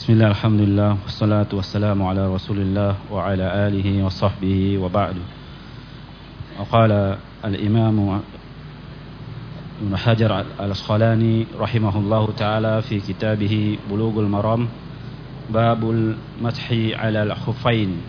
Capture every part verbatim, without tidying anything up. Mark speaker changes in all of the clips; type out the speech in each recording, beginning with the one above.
Speaker 1: Bismillah, alhamdulillah, wassalatu wassalamu ala rasulillah wa ala alihi wa sahbihi wa ba'du. Qala al-imam Ibn Hajar al-Asqalani rahimahullahu ta'ala fi kitabih Bulughul Maram, babul mathi ala al-khuffain.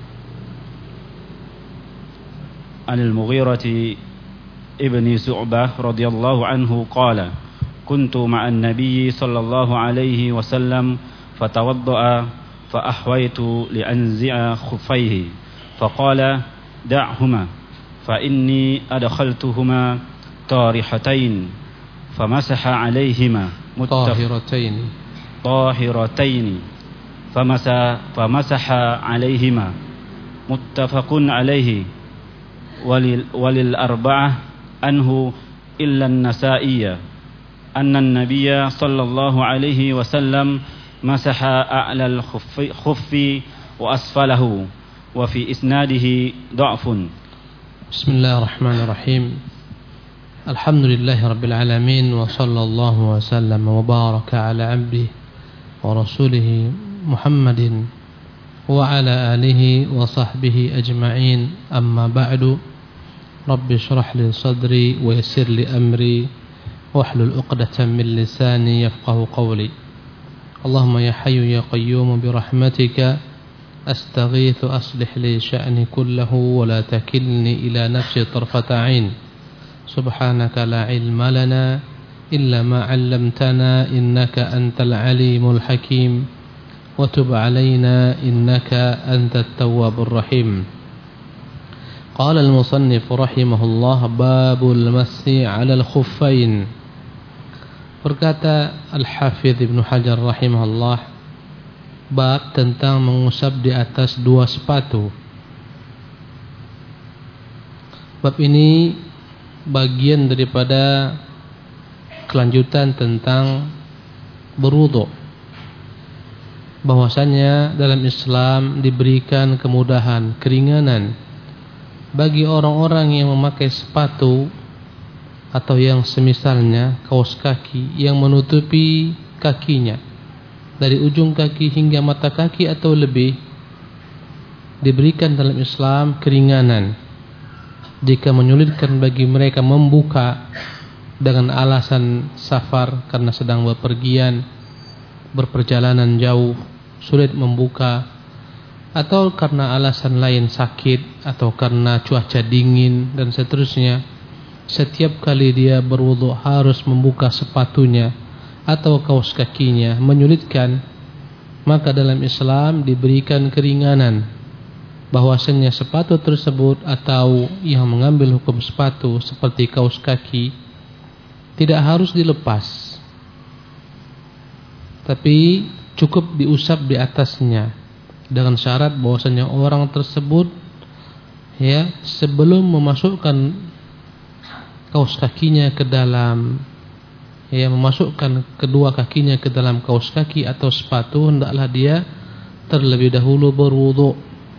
Speaker 1: An al-Mughirah ibn Su'bah radhiyallahu anhu qala kuntu ma'an nabiy sallallahu alaihi wasallam فتوضأ فأحويت لأنزع خفيه فقال دعهما فإني أدخلتهما طارحتين فمسح عليهما
Speaker 2: طاهرتين
Speaker 1: طاهرتين فمسح, فمسح عليهما متفق عليه ولل وللأربعة عنه إلا النسائي أن النبي صلى الله عليه وسلم مسح أعلى الخف وأسفله وفي إسناده ضعف.
Speaker 2: بسم الله الرحمن الرحيم. الحمد لله رب العالمين وصلى الله وسلم وبارك على عبده ورسوله محمد وعلى آله وصحبه أجمعين. أما بعد رب اشرح لي صدري ويسر لي أمري واحلل عقدة من لساني يفقه قولي. اللهم يا حي يا قيوم برحمتك أستغيث أصلح لي شأني كله ولا تكلني إلى نفسي طرفة عين. سبحانك لا علم لنا إلا ما علمتنا إنك أنت العليم الحكيم وتب علينا إنك أنت التواب الرحيم. قال المصنف رحمه الله باب المسح على الخفين. Berkata Al-Hafidh Ibn Hajar rahimahullah, bab tentang mengusap di atas dua sepatu. Bab ini bagian daripada kelanjutan tentang berwudu. Bahwasanya dalam Islam diberikan kemudahan, keringanan bagi orang-orang yang memakai sepatu atau yang semisalnya, kaos kaki yang menutupi kakinya dari ujung kaki hingga mata kaki atau lebih. Diberikan dalam Islam keringanan jika menyulitkan bagi mereka membuka dengan alasan safar karena sedang bepergian, berperjalanan jauh, sulit membuka, atau karena alasan lain sakit atau karena cuaca dingin dan seterusnya. Setiap kali dia berwudu harus membuka sepatunya atau kaos kakinya, menyulitkan. Maka dalam Islam diberikan keringanan bahwasanya sepatu tersebut atau yang mengambil hukum sepatu seperti kaos kaki tidak harus dilepas, tapi cukup diusap di atasnya dengan syarat bahwasanya orang tersebut ya sebelum memasukkan kaos kakinya ke dalam, ya memasukkan kedua kakinya ke dalam kaos kaki atau sepatu, hendaklah dia terlebih dahulu berwudu.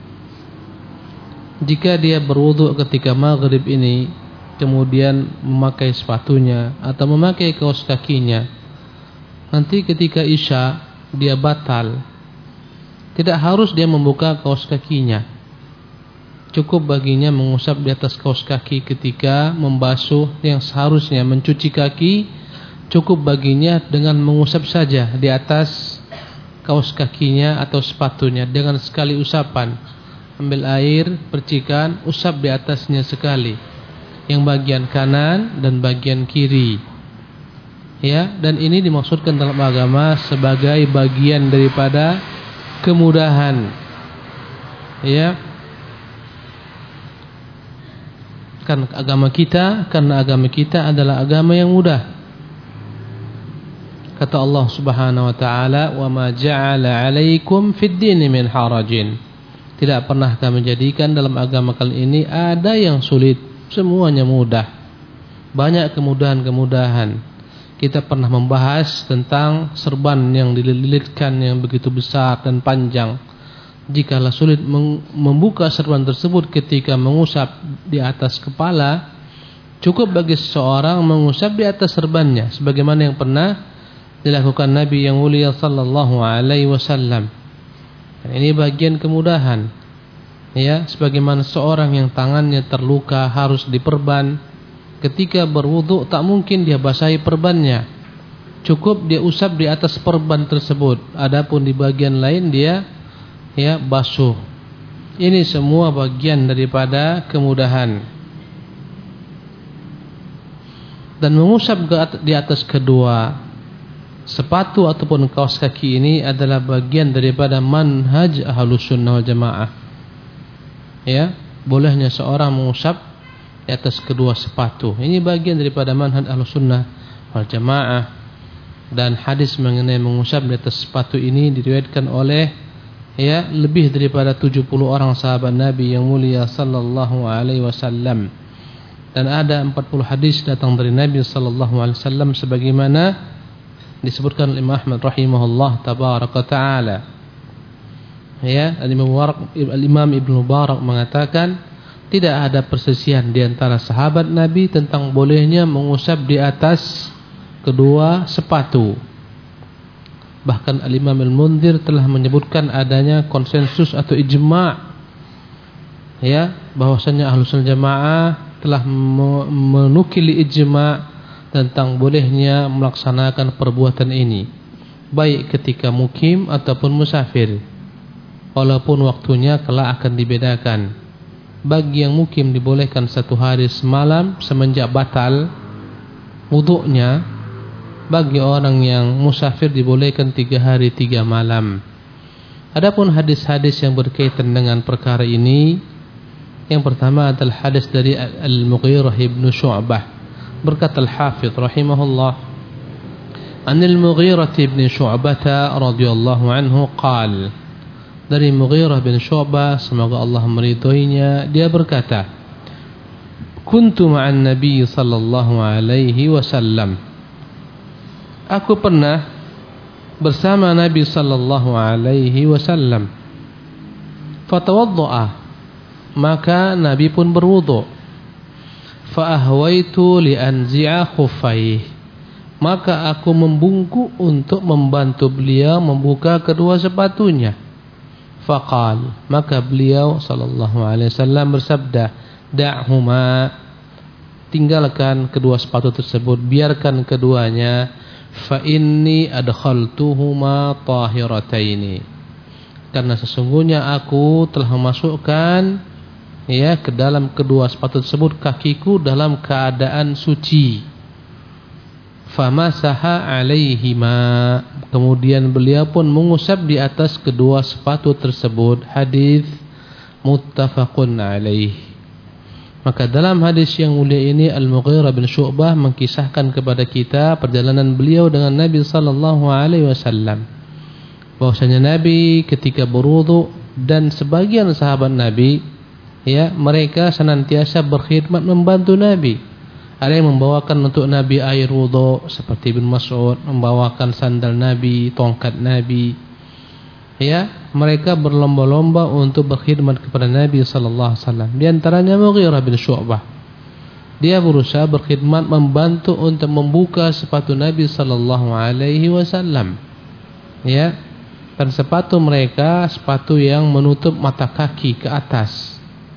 Speaker 2: Jika dia berwudu ketika maghrib ini kemudian memakai sepatunya atau memakai kaos kakinya, nanti ketika isya dia batal. Tidak harus dia membuka kaos kakinya. Cukup baginya mengusap di atas kaos kaki ketika membasuh yang seharusnya mencuci kaki. Cukup baginya dengan mengusap saja di atas kaos kakinya atau sepatunya dengan sekali usapan. Ambil air, percikan, usap di atasnya sekali, yang bagian kanan dan bagian kiri. Ya, dan ini dimaksudkan dalam agama sebagai bagian daripada kemudahan. Ya. Kan agama kita, karena agama kita adalah agama yang mudah. Kata Allah Subhanahu wa taala, "Wa ma ja'ala 'alaikum fid din min harajin." Tidak pernah kami jadikan dalam agama kalian ini ada yang sulit, semuanya mudah. Banyak kemudahan-kemudahan. Kita pernah membahas tentang serban yang dililitkan yang begitu besar dan panjang. Jikalau sulit membuka serban tersebut ketika mengusap di atas kepala, cukup bagi seseorang mengusap di atas serbannya, sebagaimana yang pernah dilakukan Nabi yang mulia sallallahu alaihi wasallam. Ini bagian kemudahan. Ya, sebagaimana seorang yang tangannya terluka harus diperban, ketika berwudu tak mungkin dia basahi perbannya. Cukup dia usap di atas perban tersebut. Adapun di bagian lain dia ya basuh. Ini semua bagian daripada kemudahan. Dan mengusap di atas kedua sepatu ataupun kaos kaki ini adalah bagian daripada manhaj Ahlus Sunnah wal Jamaah. Ya, bolehnya seorang mengusap di atas kedua sepatu. Ini bagian daripada manhaj Ahlus Sunnah wal Jamaah. Dan hadis mengenai mengusap di atas sepatu ini diriwayatkan oleh ya lebih daripada tujuh puluh orang sahabat Nabi yang mulia sallallahu alaihi wasallam. Dan ada empat puluh hadis datang dari Nabi sallallahu alaihi wasallam sebagaimana disebutkan oleh Imam Ahmad rahimahullah tabaraka taala. Ya, Al-Imam Ibnu Mubarak mengatakan tidak ada persesian di antara sahabat Nabi tentang bolehnya mengusap di atas kedua sepatu. Bahkan Al-Imam Al-Mundhir telah menyebutkan adanya konsensus atau ijma' ya bahwasanya Ahlus Sunnah Jamaah telah menukili ijma' tentang bolehnya melaksanakan perbuatan ini baik ketika mukim ataupun musafir, walaupun waktunya kelak akan dibedakan. Bagi yang mukim dibolehkan satu hari semalam semenjak batal wuduknya. Bagi orang yang musafir dibolehkan tiga hari tiga malam. Adapun hadis-hadis yang berkaitan dengan perkara ini, yang pertama adalah hadis dari Al-Mughirah ibn Syu'bah. Berkata Al-Hafidh rahimahullah, Anil Mughirah ibn Syu'bah radhiyallahu anhu qal, dari Mughirah bin Syu'bah semoga Allah meridhoinya, dia berkata, Kuntu ma'an Nabi sallallahu alaihi wasallam, aku pernah bersama Nabi sallallahu alaihi wasallam. Fatawadda'a, maka Nabi pun berwudu. Fa ahwaitu li anzi'a khuffaihi, maka aku membungkuk untuk membantu beliau membuka kedua sepatunya. Faqal, maka beliau sallallahu alaihi wasallam bersabda, da'huma, tinggalkan kedua sepatu tersebut, biarkan keduanya. Fa inni adkhaltuhuma tahirataini, karena sesungguhnya aku telah memasukkan ya ke dalam kedua sepatu tersebut kakiku dalam keadaan suci. Famasaha alaihima, kemudian beliau pun mengusap di atas kedua sepatu tersebut. Hadis muttafaqun alaih. Maka dalam hadis yang mulia ini Al-Mughirah bin Syu'bah mengkisahkan kepada kita perjalanan beliau dengan Nabi sallallahu alaihi wasallam. Bahwasanya Nabi ketika berwudu dan sebagian sahabat Nabi ya mereka senantiasa berkhidmat membantu Nabi. Ada yang membawakan untuk Nabi air wudu seperti Ibn Mas'ud, membawakan sandal Nabi, tongkat Nabi. Ya, mereka berlomba-lomba untuk berkhidmat kepada Nabi sallallahu alaihi wasallam. Di antaranya Mughirah bin Syu'bah. Dia berusaha berkhidmat membantu untuk membuka sepatu Nabi sallallahu alaihi wasallam. Ya. Dan sepatu mereka sepatu yang menutup mata kaki ke atas.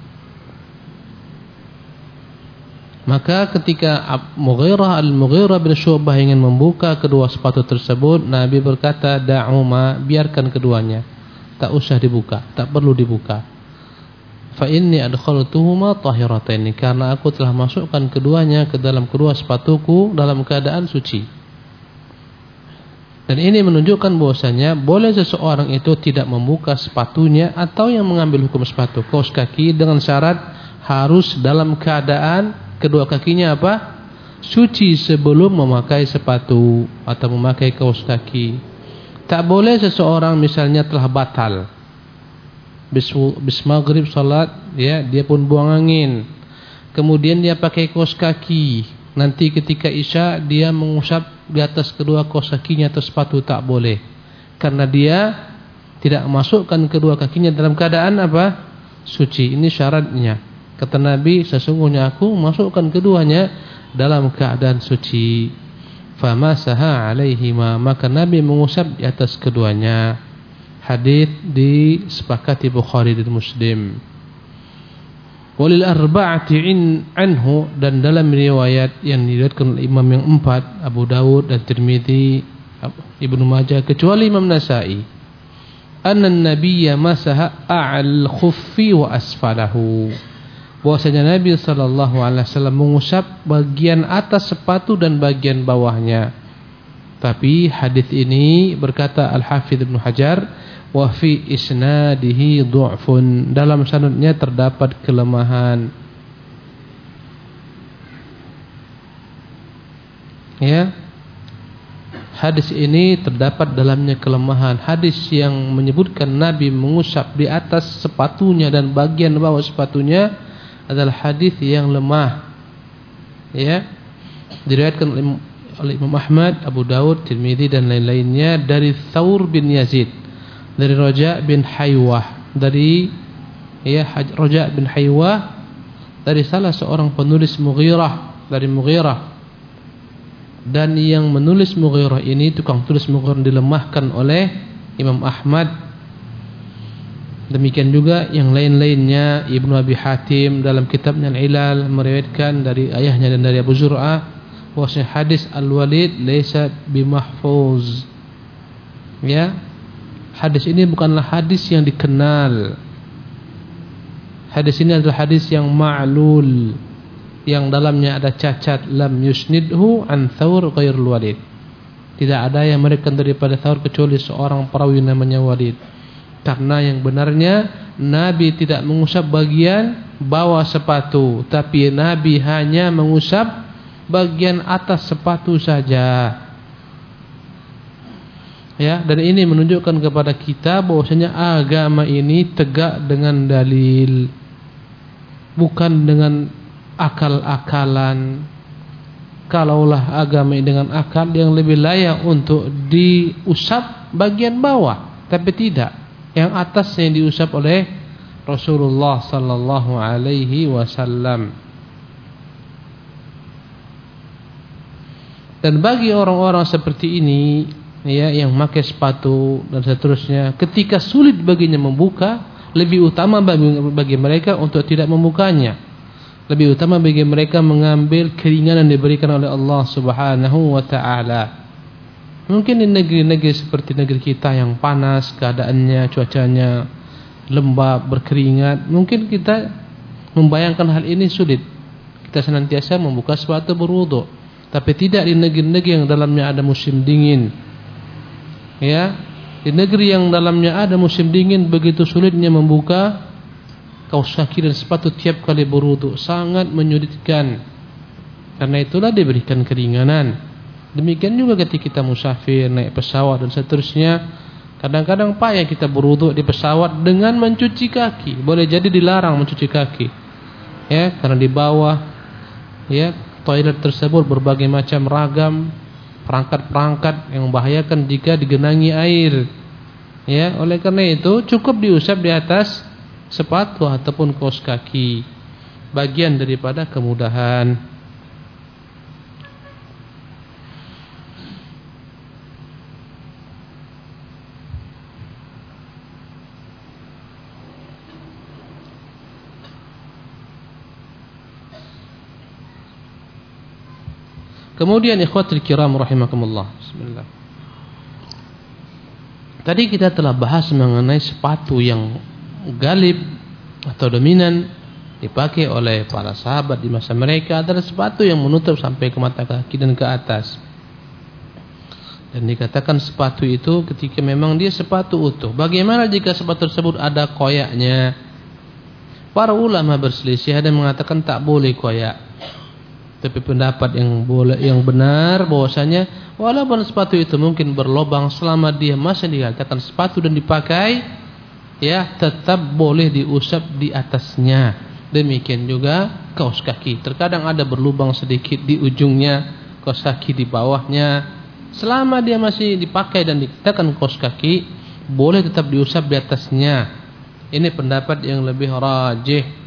Speaker 2: Maka ketika Mughirah Al-Mughirah bin Syu'bah ingin membuka kedua sepatu tersebut, Nabi berkata, da'uma, biarkan keduanya, tak usah dibuka, tak perlu dibuka. Fa inni adkhaltuhuma tahirataini, karena aku telah masukkan keduanya ke dalam kedua sepatuku dalam keadaan suci. Dan ini menunjukkan bahwasanya boleh seseorang itu tidak membuka sepatunya atau yang mengambil hukum sepatu kaos kaki dengan syarat harus dalam keadaan kedua kakinya apa? Suci sebelum memakai sepatu atau memakai kaos kaki. Tak boleh seseorang misalnya telah batal bis, bis maghrib salat, ya, dia pun buang angin. Kemudian dia pakai kaos kaki. Nanti ketika isya dia mengusap di atas kedua kaos kakinya atau sepatu, tak boleh. Karena dia tidak masukkan kedua kakinya dalam keadaan apa? Suci. Ini syaratnya. Kata Nabi, sesungguhnya aku masukkan keduanya dalam keadaan suci. famasaha alaihima, maka Nabi mengusap di atas keduanya. Hadis disepakati Bukhari dan Muslim. Walil arba'ati anhu, dan dalam riwayat yang diriwayatkan oleh imam yang empat, Abu Dawud dan Tirmidzi, Ibnu Majah, kecuali Imam Nasa'i, anna an-nabiyya masaha a'al khuffi wa asfalahu, bahwasanya Nabi sallallahu alaihi wasallam mengusap bagian atas sepatu dan bagian bawahnya. Tapi hadis ini, berkata Al-Hafidz Ibnu Hajar, wa fi isnadihi du'fun, dalam sanadnya terdapat kelemahan. Ya, hadis ini terdapat dalamnya kelemahan. Hadis yang menyebutkan Nabi mengusap di atas sepatunya dan bagian bawah sepatunya adalah hadis yang lemah. Ya, diriwayatkan oleh Imam Ahmad, Abu Dawud, Tirmidzi dan lain-lainnya dari Thawr bin Yazid, dari Raja bin Haywah, dari ya Raja bin Haywah dari salah seorang penulis Mughirah, dari Mughirah. Dan yang menulis Mughirah ini, tukang tulis Mughirah, dilemahkan oleh Imam Ahmad. Demikian juga yang lain-lainnya. Ibnu Abi Hatim dalam kitabnya Al-Ilal meriwayatkan dari ayahnya dan dari Abu Zur'ah bahwasanya hadis Al-Walid laisa bimahfuz. Ya, hadis ini bukanlah hadis yang dikenal. Hadis ini adalah hadis yang ma'lul, yang dalamnya ada cacat. Lam yusnidhu an Thawr ghairul Walid, tidak ada yang meriwayatkan daripada Thawr kecuali seorang perawi namanya Walid. Karena yang benarnya Nabi tidak mengusap bagian bawah sepatu, tapi Nabi hanya mengusap bagian atas sepatu saja. Ya, dan ini menunjukkan kepada kita bahwasanya agama ini tegak dengan dalil, bukan dengan akal-akalan. Kalaulah agama ini dengan akal, yang lebih layak untuk diusap bagian bawah, tapi tidak, yang atas yang diusap oleh Rasulullah sallallahu alaihi wasallam. Dan bagi orang-orang seperti ini, ya, yang memakai sepatu dan seterusnya, ketika sulit baginya membuka, lebih utama bagi, bagi mereka untuk tidak membukanya. Lebih utama bagi mereka mengambil keringanan diberikan oleh Allah Subhanahu wa taala. Mungkin di negeri-negeri seperti negeri kita yang panas keadaannya, cuacanya lembab, berkeringat, mungkin kita membayangkan hal ini sulit. Kita senantiasa membuka sepatu berwudu. Tapi tidak di negeri-negeri yang dalamnya ada musim dingin. Ya, di negeri yang dalamnya ada musim dingin, begitu sulitnya membuka kaos kaki dan sepatu tiap kali berwudu, sangat menyulitkan. Karena itulah diberikan keringanan. Demikian juga ketika kita musafir, naik pesawat dan seterusnya. Kadang-kadang payah kita berwudu di pesawat dengan mencuci kaki. Boleh jadi dilarang mencuci kaki. Ya, karena di bawah, ya, toilet tersebut berbagai macam ragam perangkat-perangkat yang membahayakan jika digenangi air. Ya, oleh karena itu cukup diusap di atas sepatu ataupun kaos kaki, bagian daripada kemudahan. Kemudian ikhwatul kiram rahimakumullah, bismillah. Tadi kita telah bahas mengenai sepatu yang galib atau dominan dipakai oleh para sahabat di masa mereka adalah sepatu yang menutup sampai ke mata kaki dan ke atas. Dan dikatakan sepatu itu ketika memang dia sepatu utuh. Bagaimana jika sepatu tersebut ada koyaknya? Para ulama berselisih, ada yang mengatakan tak boleh koyak. Tapi pendapat yang boleh, yang benar bahwasanya walaupun sepatu itu mungkin berlobang, selama dia masih dikatakan sepatu dan dipakai, ya, tetap boleh diusap di atasnya. Demikian juga kaos kaki. Terkadang ada berlubang sedikit di ujungnya, kaos kaki di bawahnya. Selama dia masih dipakai dan dikatakan kaos kaki, boleh tetap diusap di atasnya. Ini pendapat yang lebih rajih.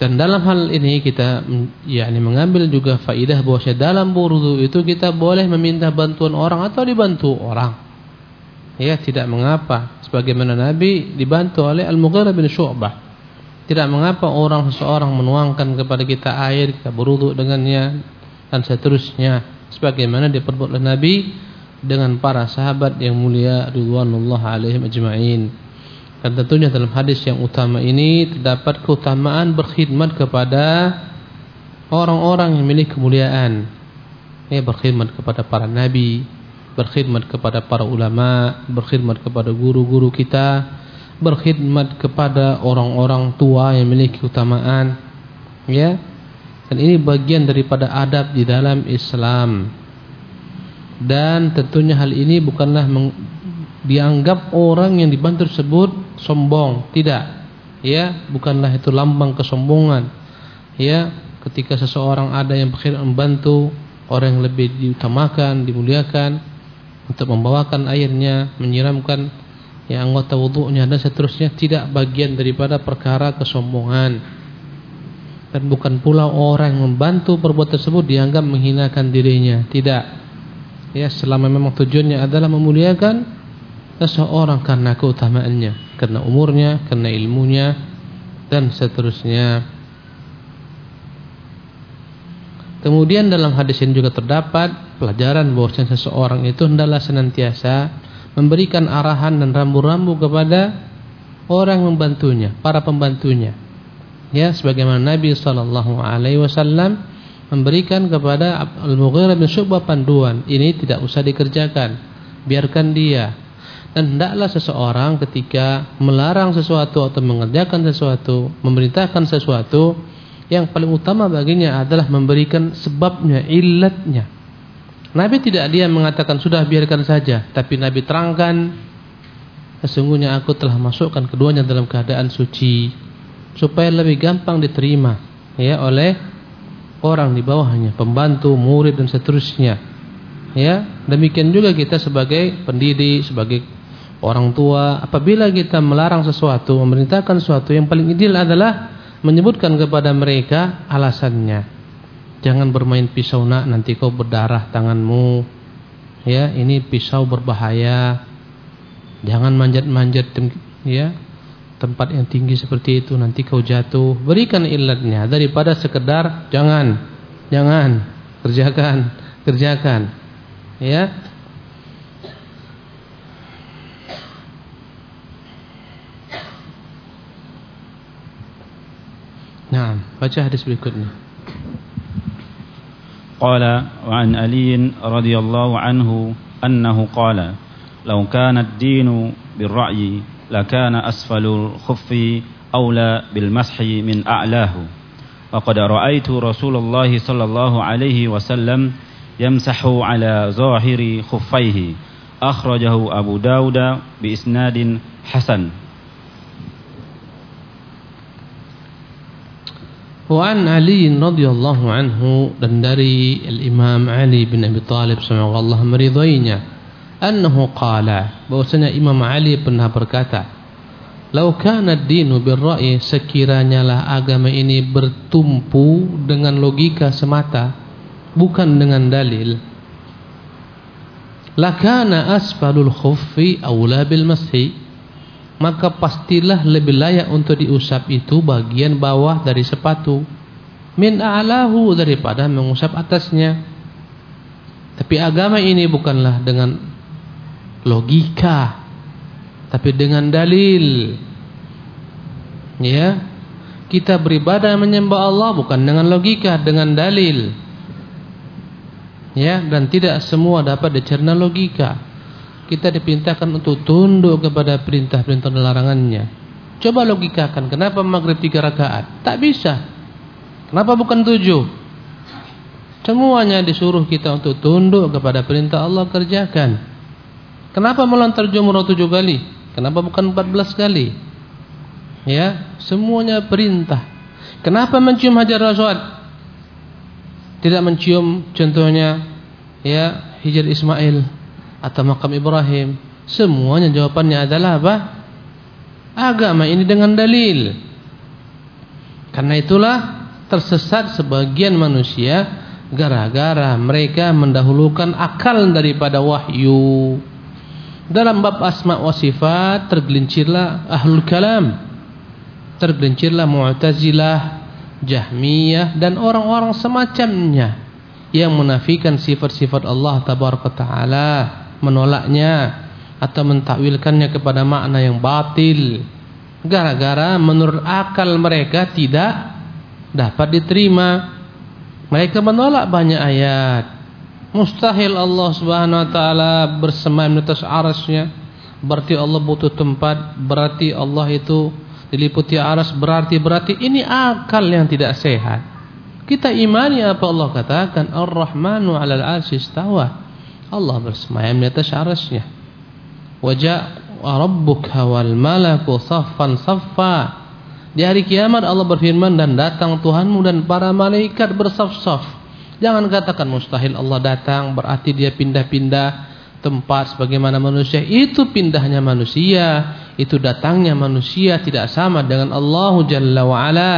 Speaker 2: Dan dalam hal ini kita yakni mengambil juga faidah bahwasanya dalam berwudu itu kita boleh meminta bantuan orang atau dibantu orang. Ya, tidak mengapa. Sebagaimana Nabi dibantu oleh Al-Mughirah bin Syu'bah. Tidak mengapa orang seseorang menuangkan kepada kita air, kita berwudu dengannya dan seterusnya. Sebagaimana diperbuat oleh Nabi dengan para sahabat yang mulia ridwanullah alaihim ajma'in. Dan tentunya dalam hadis yang utama ini terdapat keutamaan berkhidmat kepada orang-orang yang memiliki kemuliaan. Ya, berkhidmat kepada para nabi, berkhidmat kepada para ulama, berkhidmat kepada guru-guru kita, berkhidmat kepada orang-orang tua yang memiliki keutamaan. Ya. Dan ini bagian daripada adab di dalam Islam. Dan tentunya hal ini bukanlah dianggap orang yang dibantu tersebut sombong, tidak. Ya, bukanlah itu lambang kesombongan. Ya, ketika seseorang ada yang berkhidmat membantu orang yang lebih diutamakan, dimuliakan untuk membawakan airnya, menyiramkan ya anggota wudunya dan seterusnya, tidak bagian daripada perkara kesombongan. Dan bukan pula orang yang membantu perbuatan tersebut dianggap menghinakan dirinya, tidak. Ya, selama memang tujuannya adalah memuliakan seseorang karena keutamaannya, karena umurnya, karena ilmunya dan seterusnya. Kemudian dalam hadis ini juga terdapat pelajaran bahwasanya seseorang itu hendaklah senantiasa memberikan arahan dan rambu-rambu kepada orang yang membantunya, para pembantunya. Ya, sebagaimana Nabi sallallahu alaihi wasallam memberikan kepada Al-Mughirah bin Syu'bah panduan, ini tidak usah dikerjakan, biarkan dia. Dan hendaklah seseorang ketika melarang sesuatu atau mengerjakan sesuatu, memerintahkan sesuatu, yang paling utama baginya adalah memberikan sebabnya, illatnya. Nabi tidak dia mengatakan sudah biarkan saja, tapi Nabi terangkan, sesungguhnya aku telah masukkan keduanya dalam keadaan suci, supaya lebih gampang diterima ya oleh orang di bawahnya, pembantu, murid dan seterusnya. Ya, demikian juga kita sebagai pendidik, sebagai orang tua, apabila kita melarang sesuatu, memerintahkan sesuatu, yang paling ideal adalah menyebutkan kepada mereka alasannya. Jangan bermain pisau nak, nanti kau berdarah tanganmu. Ya, ini pisau berbahaya. Jangan manjat-manjat ya tempat yang tinggi seperti itu, nanti kau jatuh. Berikan illatnya daripada sekedar jangan, jangan, kerjakan, kerjakan. Ya. Nah, baca hadis berikutnya.
Speaker 1: Qala wa an Ali radhiyallahu anhu annahu qala law kana ad-dinu bir-ra'yi lakana asfalul khuffi awla bil mashi min a'lahu wa qad ra'aytu Rasulullah sallallahu alaihi wasallam yamsahu ala zahiri khuffaihi akhrajahu Abu Dawud bi isnadin hasan.
Speaker 2: Wa an Ali radhiyallahu anhu, dan dari Al-Imam Ali bin Abi Thalib semoga Allah meridainya, annahu qala, bahwasanya Imam Ali pernah berkata, "Lau kana ad-dinu bir-ra'yi, sekiranya lah agama ini bertumpu dengan logika semata, bukan dengan dalil, lakana asfalul khuffi aula bil mashi, maka pastilah lebih layak untuk diusap itu bagian bawah dari sepatu, min a'lahu, daripada mengusap atasnya." Tapi agama ini bukanlah dengan logika, tapi dengan dalil. Ya, kita beribadah menyembah Allah bukan dengan logika, dengan dalil. Ya, dan tidak semua dapat dicerna logika. Kita diperintahkan untuk tunduk kepada perintah-perintah dan larangannya. Coba logikakan, kenapa maghrib tiga rakaat? Tak bisa. Kenapa bukan tujuh? Semuanya disuruh kita untuk tunduk kepada perintah Allah, kerjakan. Kenapa melontar jumroh tujuh kali? Kenapa bukan empat belas kali? Ya, semuanya perintah. Kenapa mencium Hajar Aswad? Tidak mencium contohnya ya Hijr Ismail atau makam Ibrahim? Semuanya jawabannya adalah apa? Agama ini dengan dalil. Karena itulah tersesat sebagian manusia gara-gara mereka mendahulukan akal daripada wahyu. Dalam bab asma wa sifat tergelincirlah ahlul kalam, tergelincirlah Mu'tazilah, Jahmiyah dan orang-orang semacamnya yang menafikan sifat-sifat Allah tabaraka taala, menolaknya atau mentakwilkannya kepada makna yang batil. Gara-gara menurut akal mereka tidak dapat diterima. Mereka menolak banyak ayat. Mustahil Allah Subhanahu wa taala bersemayam di atas arasy-Nya. Berarti Allah butuh tempat, berarti Allah itu diliputi aras, berarti berarti ini akal yang tidak sehat. Kita imani apa Allah katakan, Ar-Rahmanu 'alal 'arsy istawa. Allah bersemayam di atas arasy-Nya. Wa ja'a rabbuka wal malaku saffan saffa. Di hari kiamat Allah berfirman, dan datang Tuhanmu dan para malaikat bersaf-saf. Jangan katakan mustahil Allah datang, berarti dia pindah-pindah tempat sebagaimana manusia. Itu pindahnya manusia, itu datangnya manusia, tidak sama dengan Allah Jalla wa'ala.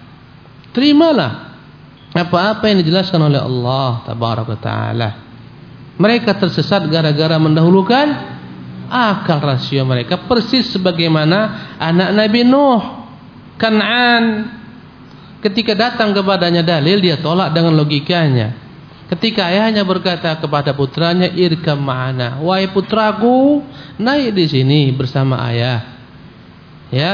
Speaker 2: Terimalah apa-apa yang dijelaskan oleh Allah tabaraka ta'ala. Mereka tersesat gara-gara mendahulukan akal rasio mereka, persis sebagaimana anak Nabi Nuh, Kan'an. Ketika datang kepadanya dalil, dia tolak dengan logikanya. Ketika ayahnya berkata kepada putranya, irkam ma'ana, wahai putraku, naik di sini bersama ayah. Ya.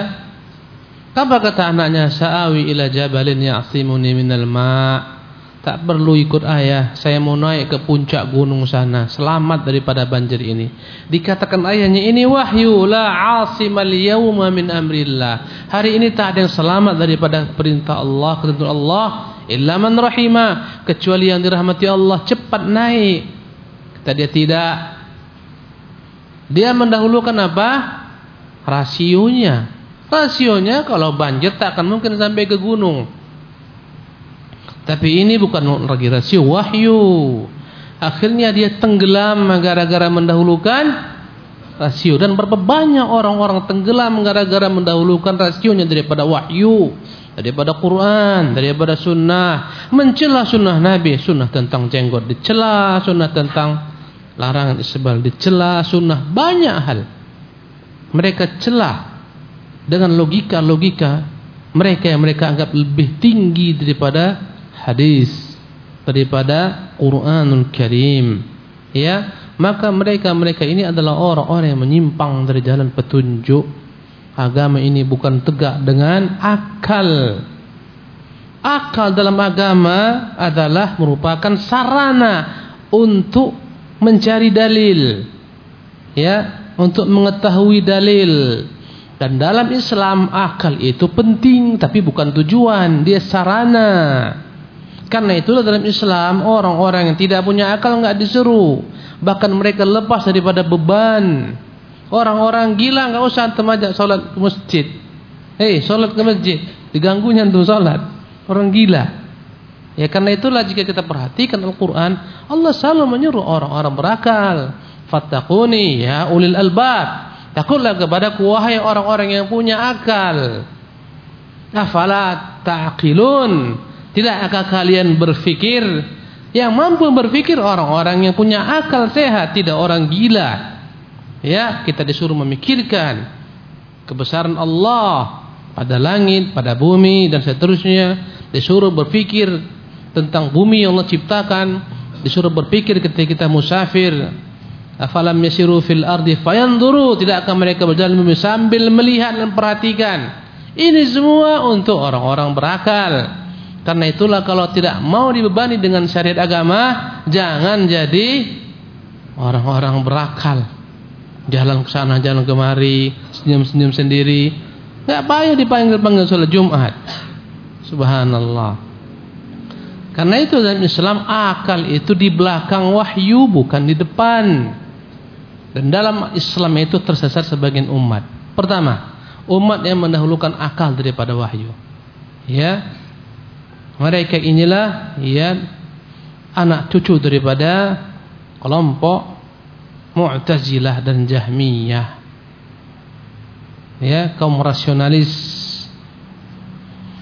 Speaker 2: Apa kata anaknya? Sa'awi ila jabalin ya'simuni minal ma'. Tak perlu ikut ayah, saya mau naik ke puncak gunung sana, selamat daripada banjir ini. Dikatakan ayahnya, ini wahyu, la 'asimal yawma min amrillah. Hari ini tak ada yang selamat daripada perintah Allah, ketentuan Allah, illa man rahimah, kecuali yang dirahmati Allah. Cepat naik. Kata dia tidak. Dia mendahulukan apa? Rasionya. Rasionya kalau banjir tak akan mungkin sampai ke gunung. Tapi ini bukan lagi rasio, wahyu. Akhirnya dia tenggelam gara-gara mendahulukan rasio. Dan berapa banyak orang-orang tenggelam gara-gara mendahulukan rasionya daripada wahyu, daripada Quran, daripada sunnah. Mencela sunnah Nabi, sunnah tentang jenggot dicela, sunnah tentang larangan isbal dicela, sunnah banyak hal. Mereka celah dengan logika-logika mereka yang mereka anggap lebih tinggi daripada hadis, daripada Quranul Karim. Ya, maka mereka-mereka ini adalah orang-orang yang menyimpang dari jalan petunjuk. Agama ini bukan tegak dengan akal. Akal dalam agama adalah merupakan sarana untuk mencari dalil. Ya, untuk mengetahui dalil. Dan dalam Islam akal itu penting tapi bukan tujuan, dia sarana. Karena itulah dalam Islam orang-orang yang tidak punya akal enggak disuruh, bahkan mereka lepas daripada beban. Orang-orang gila enggak usah antum ajak salat ke masjid. Hei, salat ke masjid, diganggunya antum salat. Orang gila. Ya karena itulah jika kita perhatikan Al-Qur'an, Allah selalu menyuruh orang-orang berakal. Fattaquni ya ulil albab. Takutlah kepadaku wahai orang-orang yang punya akal. Afala ta'qilun? Tidakkah kalian berfikir? Yang mampu berfikir orang-orang yang punya akal sehat, tidak orang gila. Ya, kita disuruh memikirkan kebesaran Allah pada langit, pada bumi dan seterusnya. Disuruh berfikir tentang bumi yang Allah ciptakan, disuruh berfikir ketika kita musafir. Afalam yasiru fil ardi fayanzuru, tidakkah mereka berjalan bumi sambil melihat dan perhatikan. Ini semua untuk orang-orang berakal. Karena itulah kalau tidak mau dibebani dengan syariat agama, jangan jadi orang-orang berakal. Jalan ke sana, jalan kemari, senyum-senyum sendiri. Enggak payah dipanggil-panggil salat Jumat. Subhanallah. Karena itu dalam Islam akal itu di belakang wahyu, bukan di depan. Dan dalam Islam itu tersesat sebagian umat. Pertama, umat yang mendahulukan akal daripada wahyu. Ya. Mereka inilah ya anak cucu daripada kelompok Mu'tazilah dan Jahmiyah. Ya, kaum rasionalis.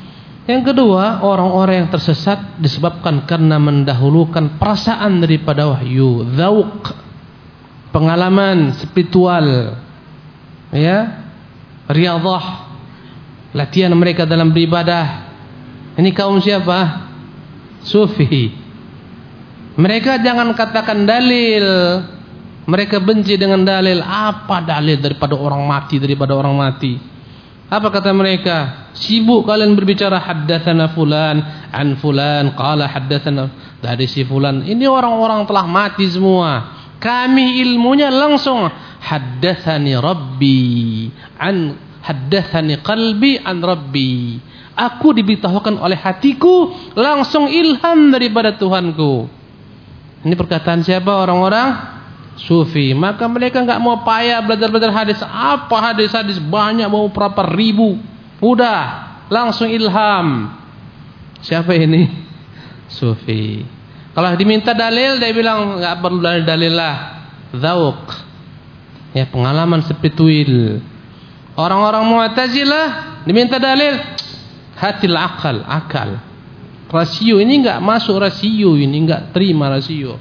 Speaker 2: Yang kedua, orang-orang yang tersesat disebabkan karena mendahulukan perasaan daripada wahyu, dzauq, pengalaman spiritual, ya, riyadhah, latihan mereka dalam beribadah. Ini kaum siapa? Sufi. Mereka jangan katakan dalil. Mereka benci dengan dalil. Apa dalil daripada orang mati, daripada orang mati? Apa kata mereka? Sibuk kalian berbicara haddatsana fulan an fulan qala haddatsana, dari si fulan. Ini orang-orang telah mati semua. Kami ilmunya langsung haddatsani rabbi an haddatsani qalbi an rabbi. Aku diberitahukan oleh hatiku, langsung ilham daripada Tuhanku. Ini perkataan siapa? Orang-orang Sufi. Maka mereka enggak mau payah belajar-belajar hadis. Apa hadis-hadis banyak, mau berapa ribu. Udah, langsung ilham. Siapa ini? Sufi. Kalau diminta dalil, dia bilang enggak perlu dalil-dalil lah. Dzauq. Ya, pengalaman spiritual. Orang-orang Mu'tazilah diminta dalil, hatil akal, akal. Rasio ini enggak masuk, rasio ini enggak terima rasio.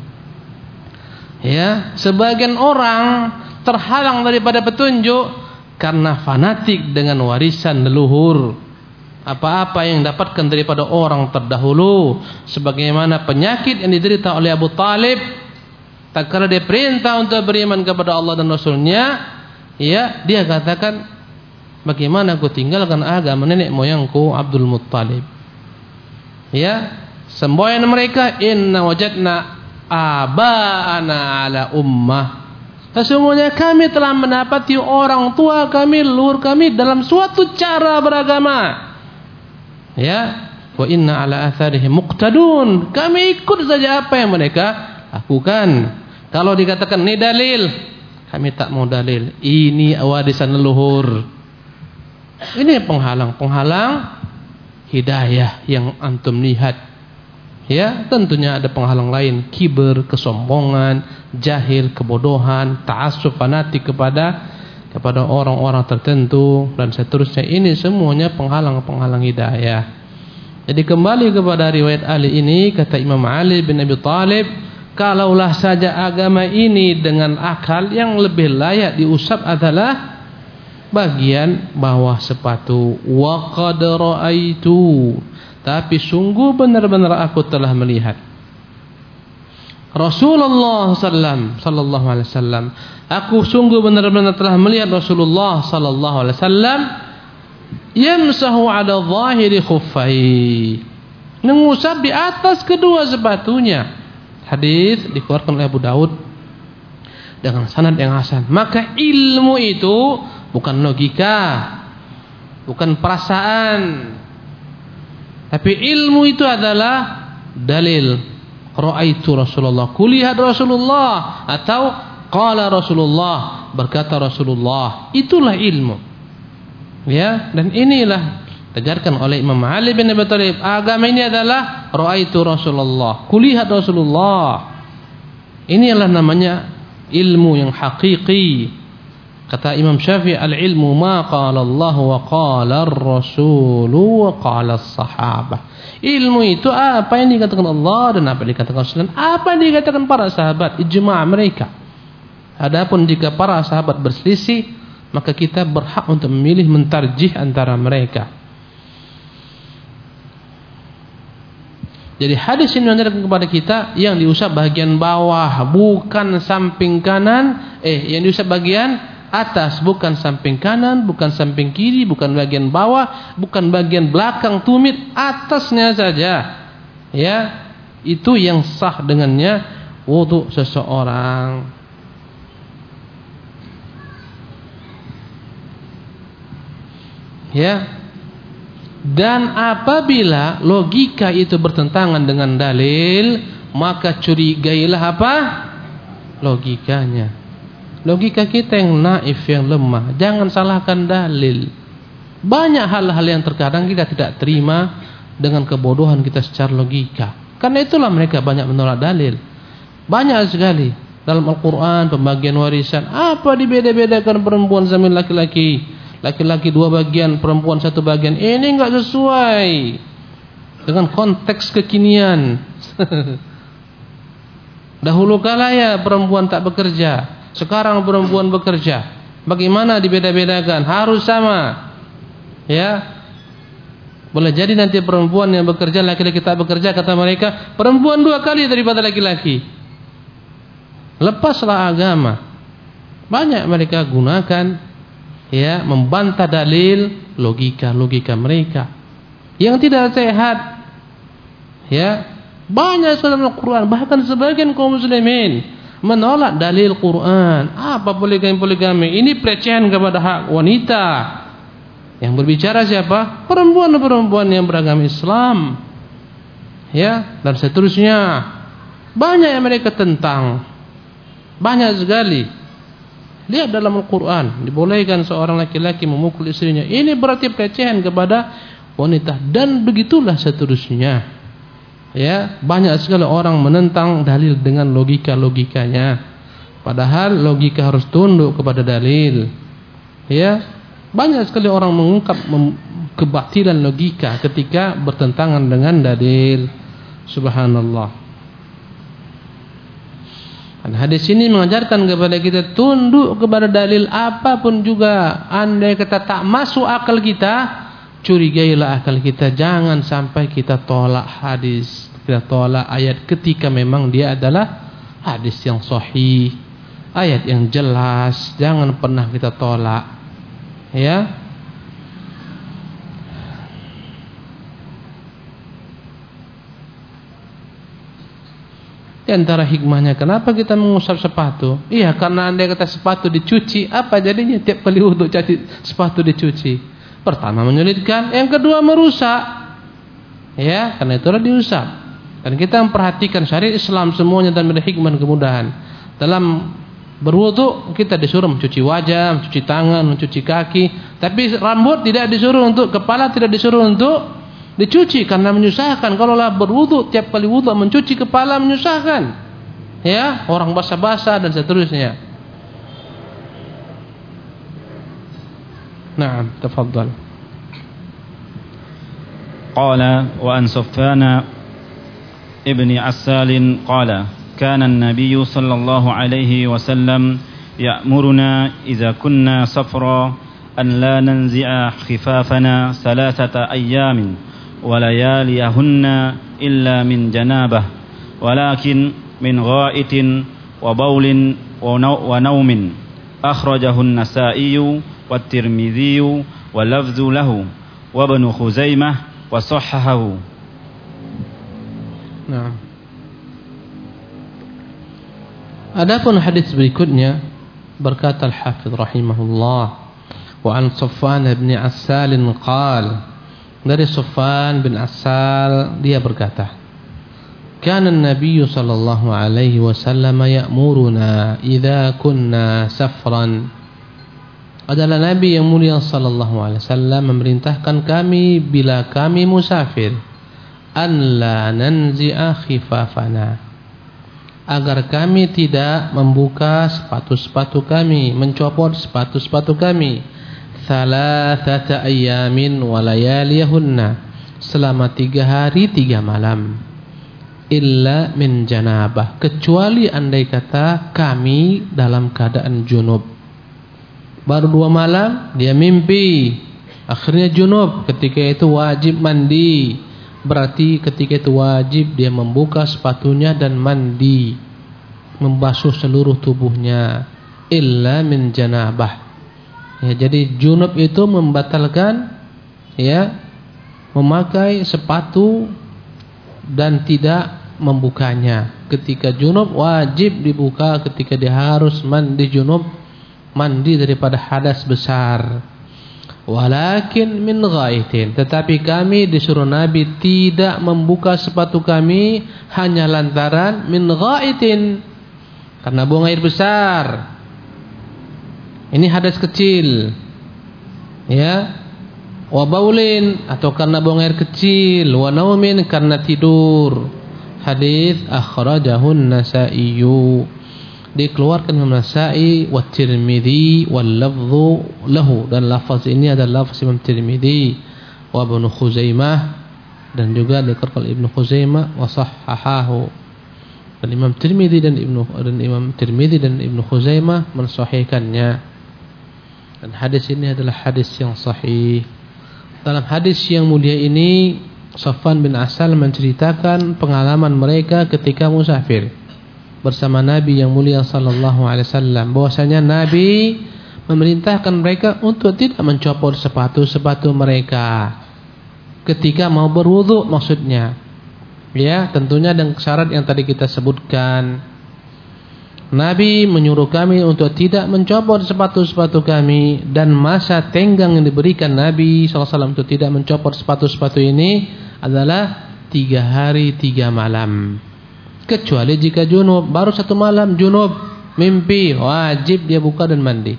Speaker 2: Ya, sebagian orang terhalang daripada petunjuk karena fanatik dengan warisan leluhur. Apa-apa yang dapatkan daripada orang terdahulu, sebagaimana penyakit yang diderita oleh Abu Talib. Tak kala dia perintah untuk beriman kepada Allah dan Rasulnya, ya, dia katakan, bagaimana aku tinggalkan agama nenek moyangku Abdul Muttalib. Ya, semboyan mereka, inna wajadna aba'ana ala ummah. Sesungguhnya kami telah mendapati orang tua kami, leluhur kami dalam suatu cara beragama. Ya, wa inna ala atharihim muqtadun. Kami ikut saja apa yang mereka lakukan. Kalau dikatakan ini dalil, kami tak mau dalil. Ini warisan leluhur. Ini penghalang-penghalang hidayah yang antum lihat. Ya, tentunya ada penghalang lain, kiber, kesombongan, jahil, kebodohan, ta'assub, fanatik kepada kepada orang-orang tertentu dan seterusnya. Ini semuanya penghalang-penghalang hidayah. Jadi kembali kepada riwayat Ali ini, kata Imam Ali bin Abi Thalib, kalaulah saja agama ini dengan akal, yang lebih layak diusap adalah bagian bawah sepatu. Wa qad ra'aitu, tapi sungguh benar-benar aku telah melihat Rasulullah sallallahu alaihi wasallam. Aku sungguh benar-benar telah melihat Rasulullah sallallahu alaihi wasallam yamsahu ala zahiri khuffai, mengusap di atas kedua sepatunya. Hadis dikeluarkan oleh Abu Daud dengan sanad yang hasan. Maka ilmu itu bukan logika, bukan perasaan, tapi ilmu itu adalah dalil. Ra'aitu Rasulullah, kulihat Rasulullah, atau qala Rasulullah, berkata Rasulullah. Itulah ilmu. Ya, dan inilah diajarkan oleh Imam Ali bin Abi Thalib. Agama ini adalah ra'aitu Rasulullah, kulihat Rasulullah. Inilah namanya ilmu yang hakiki. Kata Imam Syafi'i, al-ilmu ma qala Allah wa qala ar-rasul wa qala as-sahabah. Ilmu itu apa yang dikatakan Allah dan apa yang dikatakan Rasul, apa yang dikatakan para sahabat, ijma' mereka. Adapun jika para sahabat berselisih, maka kita berhak untuk memilih, mentarjih antara mereka. Jadi hadis ini menunjukkan kepada kita yang diusap bagian bawah, bukan samping kanan, eh yang diusap bagian atas, bukan samping kanan, bukan samping kiri, bukan bagian bawah, bukan bagian belakang tumit, atasnya saja. Ya, itu yang sah dengannya wudu seseorang. Ya. Dan apabila logika itu bertentangan dengan dalil, maka curigailah apa? Logikanya. Logika kita yang naif, yang lemah. Jangan salahkan dalil. Banyak hal-hal yang terkadang kita tidak terima dengan kebodohan kita secara logika. Karena itulah mereka banyak menolak dalil. Banyak sekali dalam Al-Quran pembagian warisan. Apa dibeda-bedakan perempuan sama laki-laki? Laki-laki dua bagian, perempuan satu bagian. Ini enggak sesuai. dengan konteks kekinian. Dahulu kala ya perempuan tak bekerja, sekarang perempuan bekerja. Bagaimana dibeda-bedakan? Harus sama. Ya. Boleh jadi nanti perempuan yang bekerja, laki-laki tak bekerja, kata mereka, perempuan dua kali daripada laki-laki. Lepaslah agama. Banyak mereka gunakan, ya, membantah dalil, logika-logika mereka yang tidak sehat. Ya, banyak dalam Al-Quran, bahkan sebagian kaum muslimin menolak dalil Quran. Apa poligami-poligami? Ini pelecehan kepada hak wanita. Yang berbicara siapa? Perempuan-perempuan yang beragama Islam. Ya, dan seterusnya. Banyak yang mereka tentang. Banyak sekali. Lihat dalam Al-Quran, dibolehkan seorang laki-laki memukul istrinya. Ini berarti pelecehan kepada wanita, dan begitulah seterusnya. Ya, banyak sekali orang menentang dalil dengan logika-logikanya. Padahal logika harus tunduk kepada dalil. Ya, banyak sekali orang mengungkap kebatilan logika ketika bertentangan dengan dalil. Subhanallah. Dan hadis ini mengajarkan kepada kita tunduk kepada dalil apapun juga. Andai kata tak masuk akal kita, curigailah akal kita. Jangan sampai kita tolak hadis, kita tolak ayat ketika memang dia adalah hadis yang sahih, ayat yang jelas. Jangan pernah kita tolak. Ya. Di antara hikmahnya kenapa kita mengusap sepatu? Iya, karena andai kata sepatu dicuci, apa jadinya tiap kali wudu cuci sepatu dicuci? Pertama menyulitkan, yang kedua merusak. Ya, karena itulah diusap. Dan kita memperhatikan syariat Islam semuanya dan berhikmah kemudahan. Dalam berwudu kita disuruh mencuci wajah, mencuci tangan, mencuci kaki, tapi rambut tidak disuruh untuk, kepala tidak disuruh untuk dicuci karena menyusahkan. Kalau lah berwudu tiap kali wudu mencuci kepala menyusahkan. Ya, orang basah-basah dan seterusnya. Naam, tafadhal.
Speaker 1: Qala wa an Sufyan ibn Assal qala kana an-nabiy sallallahu alaihi wasallam ya'muruna idza kunna safra an la nanzi'a khifafana thalathata ayyamin wa layaliyahunna illa min janabah walakin min gha'itin wa bawlin wa nawmin akhrajahu an-Nasa'i wa at-Tirmidzi wa lafdhu lahu wa Ibnu Khuzaimah wa sahhahahu.
Speaker 2: Nah, adapun hadis berikutnya berkata Al-Hafidz rahimahullah wa an Sufyan bin Assal qala, dari Sufyan bin Assal dia berkata, kana an-nabiy sallallahu alaihi wasallam ya'muruna idza kunna safran, adalah Nabi yang mulia sallallahu alaihi wasallam memerintahkan kami bila kami musafir, an la nanzi'a khifafana, agar kami tidak membuka sepatu-sepatu kami, mencopot sepatu-sepatu kami, thalathata ayyamin wa layaliyahunna, selama tiga hari tiga malam, illa min janabah, kecuali andai kata kami dalam keadaan junub. Baru dua malam dia mimpi, akhirnya junub, ketika itu wajib mandi. Berarti ketika itu wajib dia membuka sepatunya dan mandi, membasuh seluruh tubuhnya, illa min janabah. Ya, jadi junub itu membatalkan ya memakai sepatu dan tidak membukanya. Ketika junub wajib dibuka, ketika dia harus mandi junub, mandi daripada hadas besar. Walakin min ghaitin, tetapi kami disuruh Nabi tidak membuka sepatu kami hanya lantaran min ghaitin, karena buang air besar. Ini hadas kecil. Ya. Wa baulin, atau karena buang air kecil, wa naumin, karena tidur. Hadis akhrajahu an-Nasa'i, dikeluarkan Imam Nasa'i wa Tirmidzi wal lafdhu lahu, dan lafaz ini adalah lafaz Imam Tirmidzi wa Ibnu Khuzaimah dan juga dikeluarkan Ibnu Khuzaimah wa sahhahahu. Dan Imam Tirmidzi dan Ibnu dan Imam Tirmidzi dan Ibnu Khuzaimah mensahihkannya. Dan hadis ini adalah hadis yang sahih. Dalam hadis yang mulia ini Safwan bin Asal menceritakan pengalaman mereka ketika musafir bersama Nabi yang mulia sallallahu alaihi wasallam, bahwasanya Nabi memerintahkan mereka untuk tidak mencopot sepatu-sepatu mereka ketika mau berwudu, maksudnya ya, tentunya dengan syarat yang tadi kita sebutkan. Nabi menyuruh kami untuk tidak mencopot sepatu-sepatu kami, dan masa tenggang yang diberikan Nabi shallallahu alaihi wasallam untuk tidak mencopot sepatu-sepatu ini adalah tiga hari tiga malam, kecuali jika junub. Baru satu malam junub, mimpi, wajib dia buka dan mandi,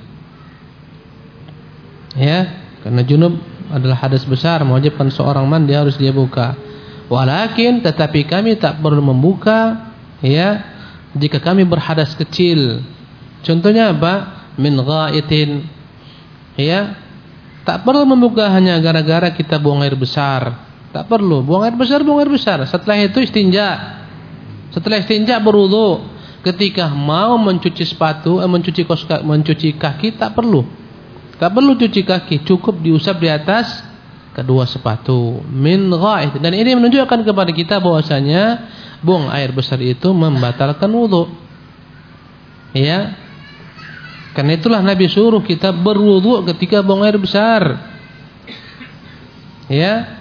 Speaker 2: ya, karena junub adalah hadas besar, mewajibkan seorang mandi, harus dia buka. Walakin tetapi kami tak perlu membuka, ya, jika kami berhadas kecil. Contohnya apa? Min ghaitin, ya, tak perlu membuka hanya gara-gara kita buang air besar. Tak perlu buang air besar, buang air besar. Setelah itu istinja. Setelah istinja berwudu. Ketika mau mencuci sepatu, eh, mencuci kos, mencuci kaki, tak perlu. Tak perlu cuci kaki, cukup diusap di atas kedua sepatu. Min ghait. Dan ini menunjukkan kepada kita bahwasanya buang air besar itu membatalkan wudu. Ya. Karena itulah Nabi suruh kita berwudu ketika buang air besar. Ya.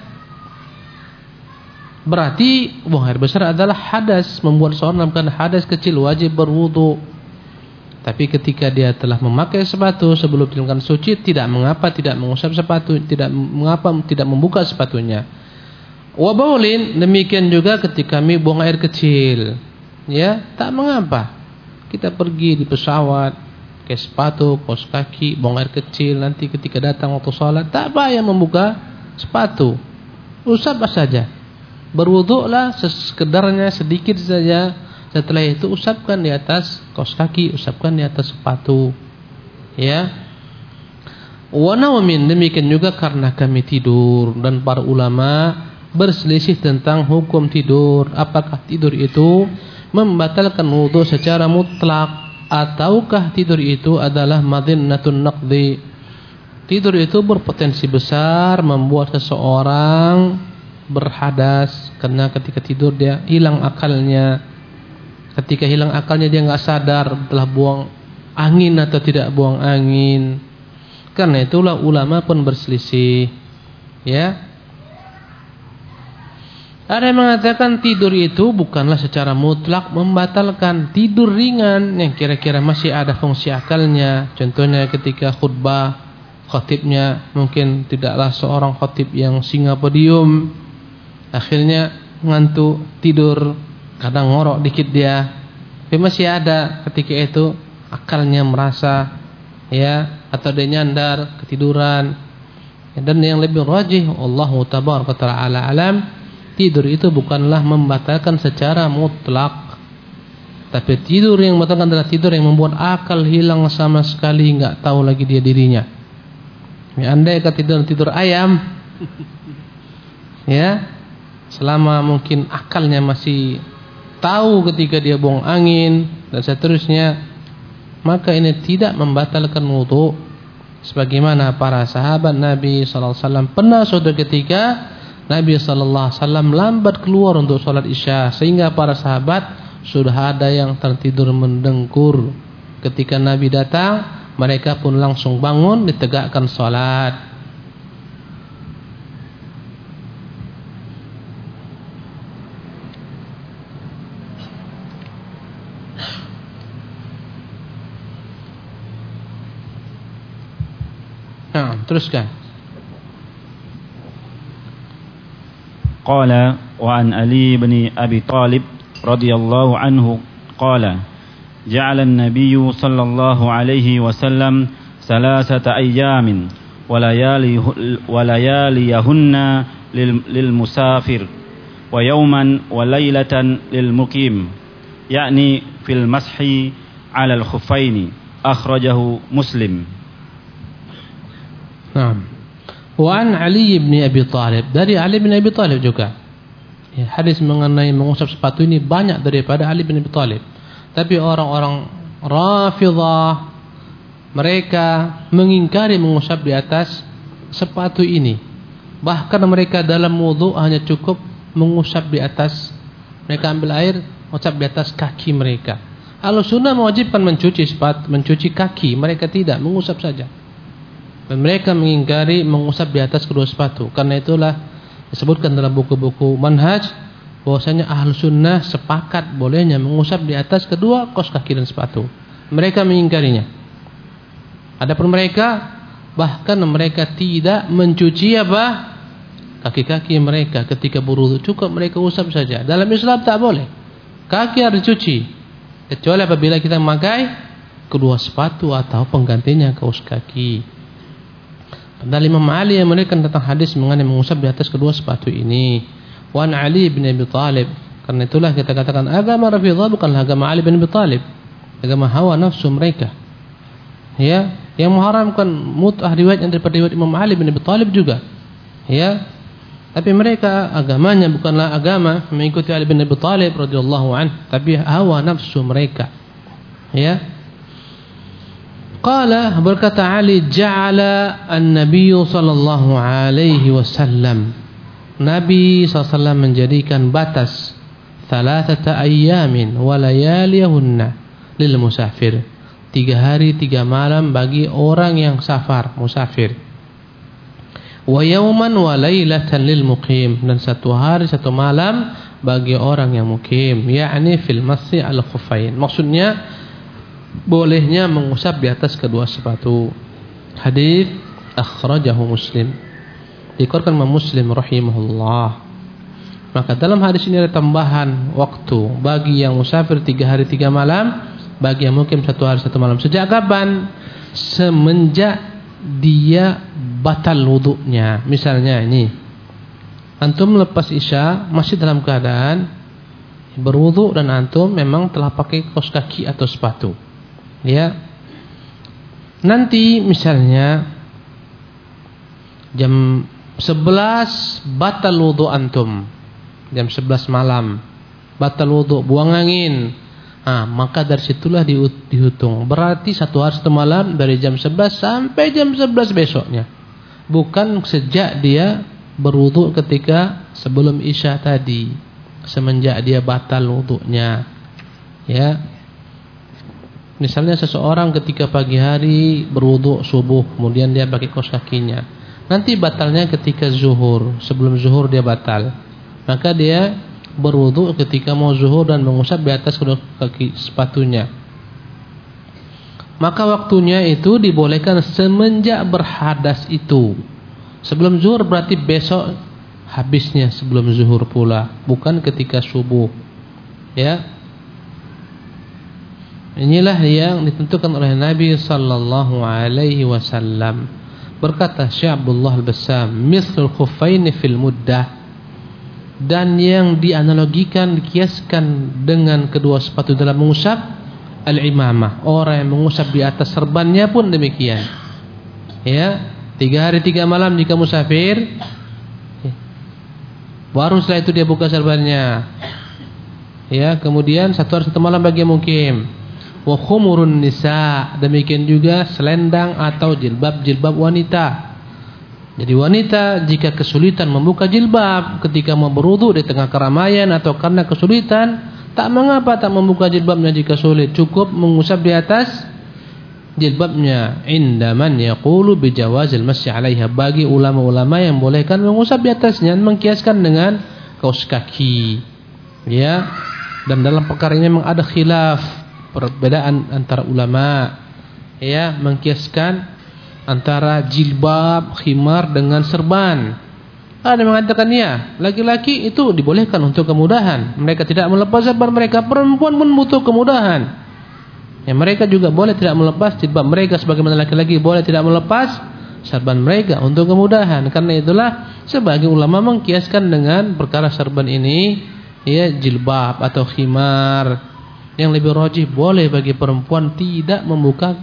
Speaker 2: Berarti buang air besar adalah hadas, membuat seorang melakukan hadas kecil, wajib berwudu. Tapi ketika dia telah memakai sepatu sebelum dilakukan suci, tidak mengapa tidak mengusap sepatu, tidak mengapa tidak membuka sepatunya. Wa baulin, demikian juga ketika kami buang air kecil, ya, tak mengapa. Kita pergi di pesawat, pakai sepatu, kaos kaki, buang air kecil, nanti ketika datang waktu sholat, tak payah membuka sepatu, usap saja. Berwuduklah sekedarnya sedikit saja. Setelah itu usapkan di atas kaos kaki, usapkan di atas sepatu. Ya. Wa naumin, demikian juga karena kami tidur, dan para ulama berselisih tentang hukum tidur. Apakah tidur itu membatalkan wudu secara mutlak, ataukah tidur itu adalah madhinnatun naqdi? Tidur itu berpotensi besar membuat seseorang berhadas, karena ketika tidur dia hilang akalnya. Ketika hilang akalnya dia enggak sadar telah buang angin atau tidak buang angin. Karena itulah ulama pun berselisih. Ya. Ada yang mengatakan tidur itu bukanlah secara mutlak membatalkan. Tidur ringan yang kira-kira masih ada fungsi akalnya. Contohnya ketika khutbah, khatibnya mungkin tidaklah seorang khatib yang singa podium, akhirnya ngantuk tidur, kadang ngorok dikit dia, tapi masih ada ketika itu akalnya merasa, ya, atau dia nyandar ketiduran. Dan yang lebih rajih, Allahu tabaraka ta'ala alam, tidur itu bukanlah membatalkan secara mutlak, tapi tidur yang membatalkan adalah tidur yang membuat akal hilang sama sekali, enggak tahu lagi dia dirinya. Ya, andai kata tidur tidur ayam, ya, selama mungkin akalnya masih tahu ketika dia buang angin dan seterusnya, maka ini tidak membatalkan wudu. Sebagaimana para sahabat Nabi sallallahu alaihi wasallam, pernah suatu ketika Nabi sallallahu alaihi wasallam lambat keluar untuk sholat isya, sehingga para sahabat sudah ada yang tertidur mendengkur. Ketika Nabi datang, mereka pun langsung bangun, ditegakkan sholat. Nah, teruskan.
Speaker 1: Qala wa an Ali bin Abi Talib radhiyallahu anhu qala ja'ala an-nabiy sallallahu alaihi wasallam salasata ayyamin wa layali wa layaliyahunna lil, lil musafir wa yawman wa laylatan lil muqim, yakni fil mashi 'ala al-khuffaini, akhrajahu Muslim.
Speaker 2: Naam. Wa an Ali bin Abi Talib, dari Ali bin Abi Talib juga Ya, hadis mengenai mengusap sepatu ini banyak daripada Ali bin Abi Thalib. Tapi orang-orang Rafidhah mereka mengingkari mengusap di atas sepatu ini. Bahkan mereka dalam wudu hanya cukup mengusap di atas, mereka ambil air, mengusap di atas kaki mereka. Ahlussunnah mewajibkan mencuci sepatu, mencuci kaki, mereka tidak, mengusap saja. Dan mereka mengingkari mengusap di atas kedua sepatu. Karena itulah disebutkan dalam buku-buku manhaj bahwasanya Ahlussunnah sepakat bolehnya mengusap di atas kedua kaos kaki dan sepatu. Mereka mengingkarinya. Adapun mereka bahkan mereka tidak mencuci apa? Kaki-kaki mereka ketika berwudu, cukup mereka usap saja. Dalam Islam tak boleh. Kaki harus dicuci kecuali apabila kita memakai kedua sepatu atau penggantinya kaos kaki. Padahal Imam Ali yang menerangkan tentang hadis mengenai mengusap di atas kedua sepatu ini. Wan Ali bin Abi Thalib. Karena itulah kita katakan agama Rafidhah bukanlah agama Ali bin Abi Thalib, agama hawa nafsu mereka. Ya, yang mengharamkan mut'ah riwayat yang daripada riwayat Imam Ali bin Abi Thalib juga. Ya. Tapi mereka agamanya bukanlah agama mengikuti Ali bin Abi Thalib radhiyallahu anhu, tapi hawa nafsu mereka. Ya. Qala berkata Ali, ja'ala an-nabiy sallallahu alaihi wasallam, Nabi sallallahu alaihi wasallam menjadikan batas thalathata ayyamin wa layaliyahunna lil musafir, tiga hari tiga malam bagi orang yang safar, musafir. Wa yawman wa lailatan lil muqim, dan satu hari satu malam bagi orang yang mukim, yakni fil masyi al khuffain. Maksudnya bolehnya mengusap di atas kedua sepatu. Hadis akhrajahu Muslim, dikeluarkan Imam Muslim rahimahullah. Maka dalam hadis ini ada tambahan waktu bagi yang musafir tiga hari tiga malam, bagi yang mukim satu hari satu malam. Sejak kapan? Semenjak dia batal wudunya. Misalnya ini, antum lepas isya masih dalam keadaan berwudu dan antum memang telah pakai kaos kaki atau sepatu. Ya. Nanti misalnya jam sebelas batal wudu antum. Jam sebelas malam batal wudu, buang angin. Ah, maka dari situlah dihitung. Berarti satu hari satu malam dari jam sebelas sampai jam sebelas besoknya. Bukan sejak dia berwudu ketika sebelum isya tadi, semenjak dia batal wudunya. Ya. Misalnya seseorang ketika pagi hari berwudu subuh, kemudian dia pakai kaos kakinya. Nanti batalnya ketika zuhur, sebelum zuhur dia batal. Maka dia berwudu ketika mau zuhur dan mengusap di atas kedua kaki sepatunya. Maka waktunya itu dibolehkan semenjak berhadas itu. Sebelum zuhur berarti besok habisnya sebelum zuhur pula, bukan ketika subuh. Ya. Inilah yang ditentukan oleh Nabi sallallahu alaihi wasallam. Berkata Syekh Abdullah Al-Bassam, mithlul khuffaini fil muddah, dan yang dianalogikan, dikiaskan dengan kedua sepatu dalam mengusap, al-imamah, orang yang mengusap di atas serbannya pun demikian. Ya, tiga hari tiga malam jika musafir, baru setelah itu dia buka serbannya. Ya, kemudian satu hari satu malam bagi yang mukim. Wa khumurun nisa, demikian juga selendang atau jilbab-jilbab wanita. Jadi wanita jika kesulitan membuka jilbab ketika mau berwudu di tengah keramaian atau karena kesulitan, tak mengapa tak membuka jilbabnya jika sulit, cukup mengusap di atas jilbabnya. Indaman yaqulu bijawazil masyi 'alaiha, bagi ulama-ulama yang bolehkan mengusap di atasnya, mengkiaskan dengan kaos kaki. Ya, dan dalam perkara ini memang ada khilaf, perbedaan antara ulama, ya, mengkiaskan antara jilbab, khimar dengan serban. Ada yang mengatakan ya, laki-laki itu dibolehkan untuk kemudahan, mereka tidak melepas serban mereka. Perempuan pun butuh kemudahan, ya, mereka juga boleh tidak melepas jilbab mereka, sebagaimana laki-laki boleh tidak melepas serban mereka untuk kemudahan. Karena itulah sebagian ulama mengkiaskan dengan perkara serban ini, ya, jilbab atau khimar. Yang lebih rajih boleh bagi perempuan tidak membuka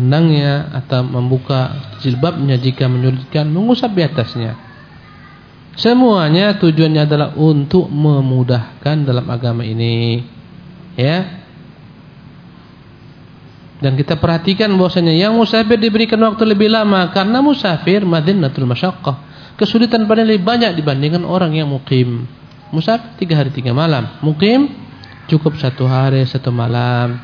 Speaker 2: selendangnya atau membuka jilbabnya jika menyulitkan mengusap di atasnya. Semuanya tujuannya adalah untuk memudahkan dalam agama ini. Ya. Dan kita perhatikan bahwasanya yang musafir diberikan waktu lebih lama karena musafir madinatul masyaqqah. Kesulitan paling lebih banyak dibandingkan orang yang mukim. Musafir tiga hari tiga malam, mukim cukup satu hari satu malam.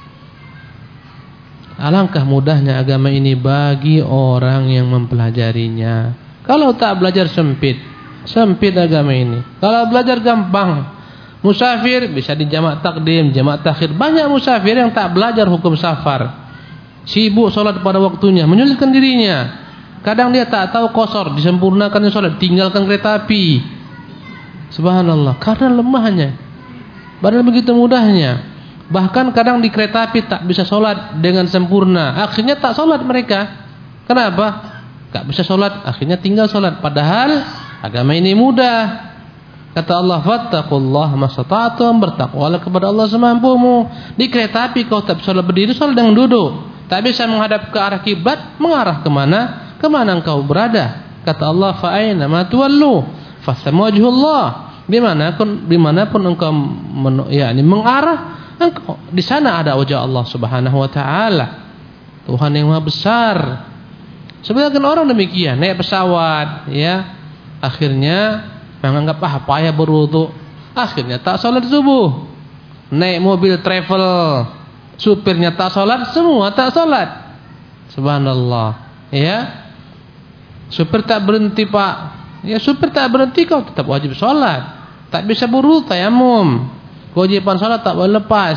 Speaker 2: Alangkah mudahnya agama ini bagi orang yang mempelajarinya. Kalau tak belajar sempit, sempit agama ini. Kalau belajar gampang, musafir bisa di jamak takdim, jamak takhir. Banyak musafir yang tak belajar hukum safar, sibuk sholat pada waktunya, menyulitkan dirinya. Kadang dia tak tahu qasar, disempurnakan sholat, tinggalkan kereta api. Subhanallah, karena lemahnya. Padahal begitu mudahnya. Bahkan kadang di kereta api tak bisa sholat dengan sempurna. Akhirnya tak sholat mereka. Kenapa? Tak bisa sholat, akhirnya tinggal sholat. Padahal agama ini mudah. Kata Allah, fattaqullaha mastata'tum, bertakwalah kepada Allah semampumu. Di kereta api kau tak bisa sholat berdiri, sholat dengan duduk. Tak bisa menghadap ke arah kiblat, mengarah kemana? Kemana engkau berada? Kata Allah, fa'aina ma tuwallu fasamma wajhullah. Dimanapun, dimanapun engkau men, yakni mengarah, engkau di sana ada wajah Allah Subhanahu wa taala. Tuhan yang Maha besar. Sebagian orang demikian, naik pesawat, ya. Akhirnya menganggap ah payah berwudu, akhirnya tak salat subuh. Naik mobil travel, supirnya tak salat, semua tak salat. Subhanallah, ya. Supir tak berhenti, Pak. Ya, supir tak berhenti, kau tetap wajib salat. Tak bisa berwudu, tayamum. Kewajiban salat tak boleh lepas.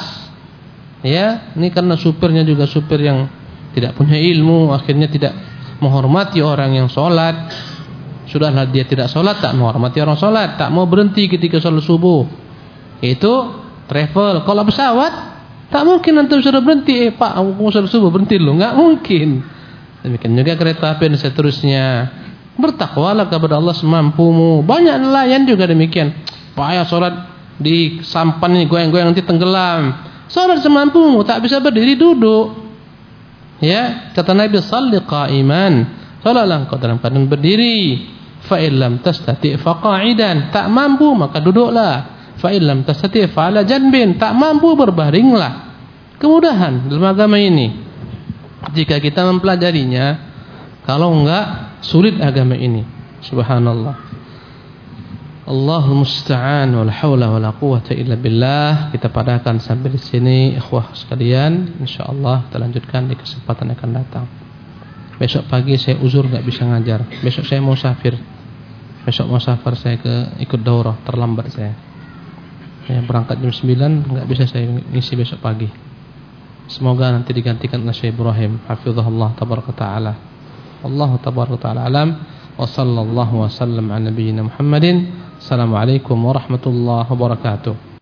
Speaker 2: Ya, ini karena supirnya juga supir yang tidak punya ilmu, akhirnya tidak menghormati orang yang salat. Sudahlah dia tidak salat, tak menghormati orang salat, tak mau berhenti ketika salat subuh. Itu travel. Kalau pesawat, tak mungkin nanti sudah berhenti. Eh, Pak, mau salat subuh berhenti lu, enggak mungkin. Demikian juga kereta api dan seterusnya. Bertakwalah kepada Allah semampumu. Banyak nelayan juga demikian. Payah salat di sampan ini goyang-goyang nanti tenggelam. Salat semampumu, tak bisa berdiri, duduk. Ya, kata Nabi, shalli qa'iman. Salatlah engkau dalam keadaan berdiri. Fa illam tastati' fa qa'idan. Tak mampu maka duduklah. Fa illam tastati' fa 'ala janbin. Tak mampu berbaringlah. Kemudahan dalam agama ini. Jika kita mempelajarinya, kalau enggak sulit agama ini. Subhanallah. Allahul musta'an, wala haula wala quwwata illa billah. Kita padakan sampai di sini ikhwah sekalian. Insyaallah kita lanjutkan di kesempatan yang akan datang. Besok pagi saya uzur enggak bisa ngajar. Besok saya mau musafir. Besok mau safar saya ke ikut daurah, terlambat saya. Saya berangkat jam sembilan, enggak bisa saya ngisi besok pagi. Semoga nanti digantikan oleh Syekh Ibrahim hafizahullah tabaraka taala. Allahu tabaraka taala alam. Wa sallallahu wa sallam ala nabiyyina Muhammadin. Assalamualaikum warahmatullahi wabarakatuh.